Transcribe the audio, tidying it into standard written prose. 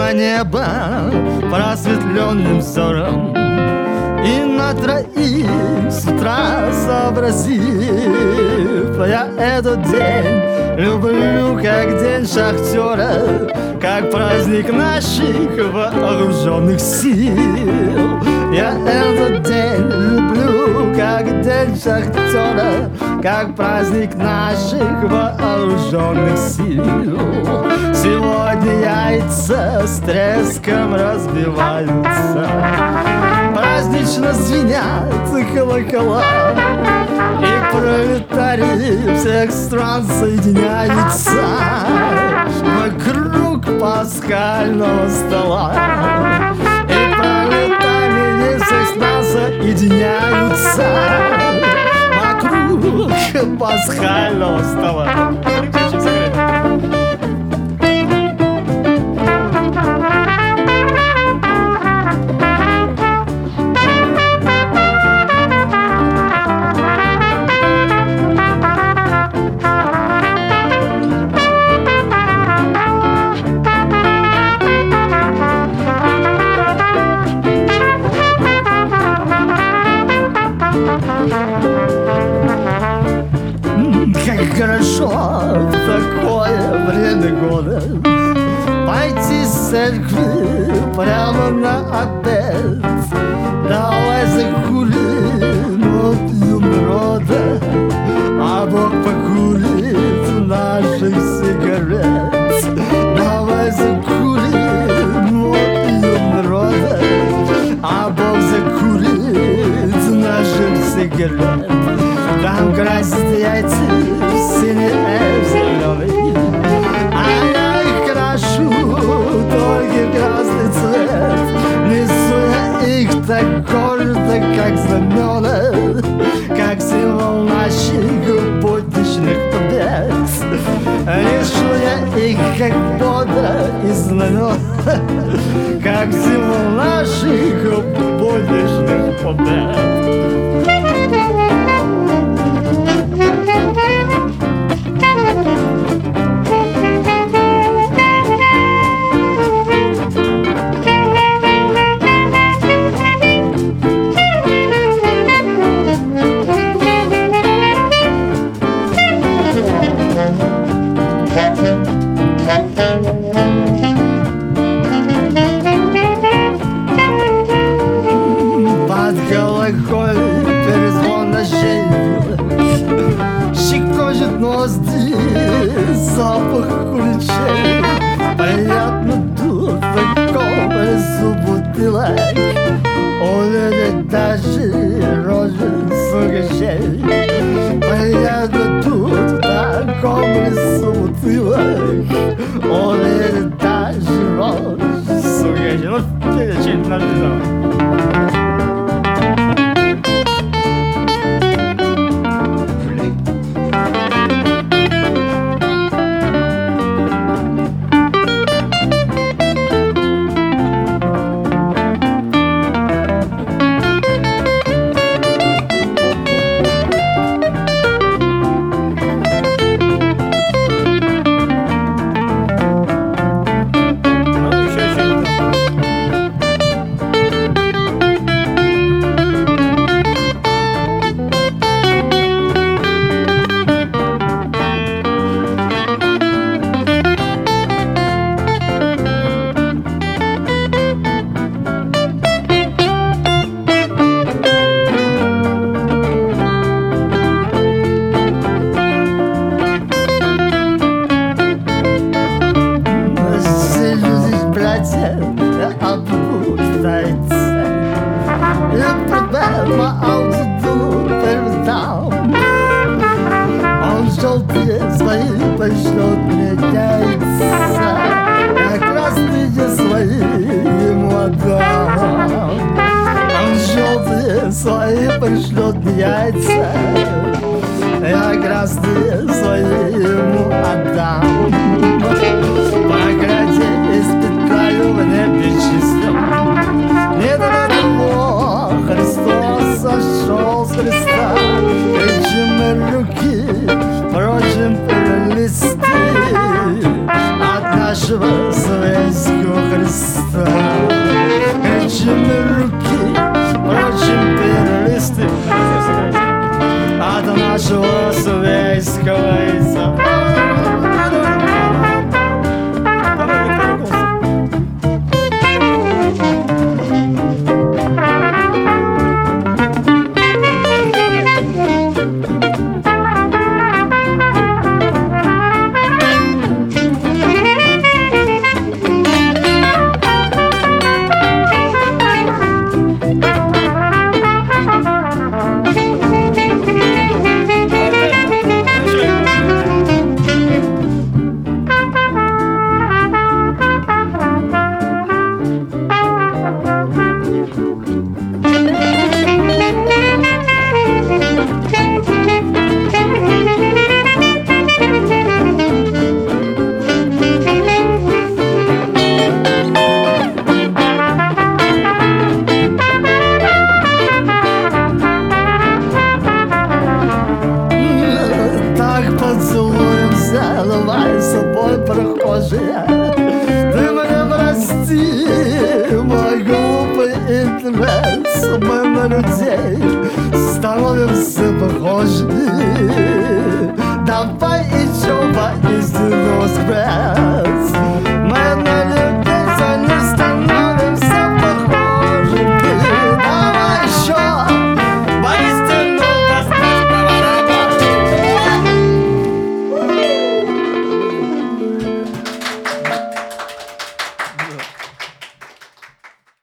на небо просветленным взором, и на троих с утра сообразив, я этот день люблю как день шахтера, как праздник наших вооруженных сил. Я этот день люблю как день шахтера, как праздник наших вооруженных сил. Сегодня яйца с треском разбиваются, празднично звенят колокола, и пролетарии всех стран соединяются вокруг пасхального стола. И пролетарии всех стран соединяются вокруг пасхального стола. Как хорошо в такое время года пойти с церкви прямо на обед. Давай закурим, выпьем народа, а Бог покурит наших сигарет. Давай закурим, выпьем народа, а Бог закурит наших сигарет. Там красят яйца синие, зеленый, а я их крашу только красный цвет. Несу я их так гордо, как знамена, как символ наших будущих побед. Несу я их как бодро и знамена, как символ наших будущих побед. Под колокольный перезвон ночей щекочет ноздри запах куличей. Приятно тут в таком лесу бутылок увидеть даже рожи с угощей. Приятно тут в таком лесу бутылок увидеть даже рожи с угощей. Ну, что-нибудь написал. Опустается и проблема аудиторию передал. Он желтые свои пошлет мне яйца, я красные свои ему отдам. Он желтые свои пошлет мне яйца, я красные свои ему отдам. Погоди, испытаю в небе чистом, не до того Христос сошел с Христа. Кричим руки, прочим листы от нашего советского Христа. нашего советского яйца. Заливай собой прохожие. Ты меня прости, мой глупый интерес. Мы на людей становимся похожи.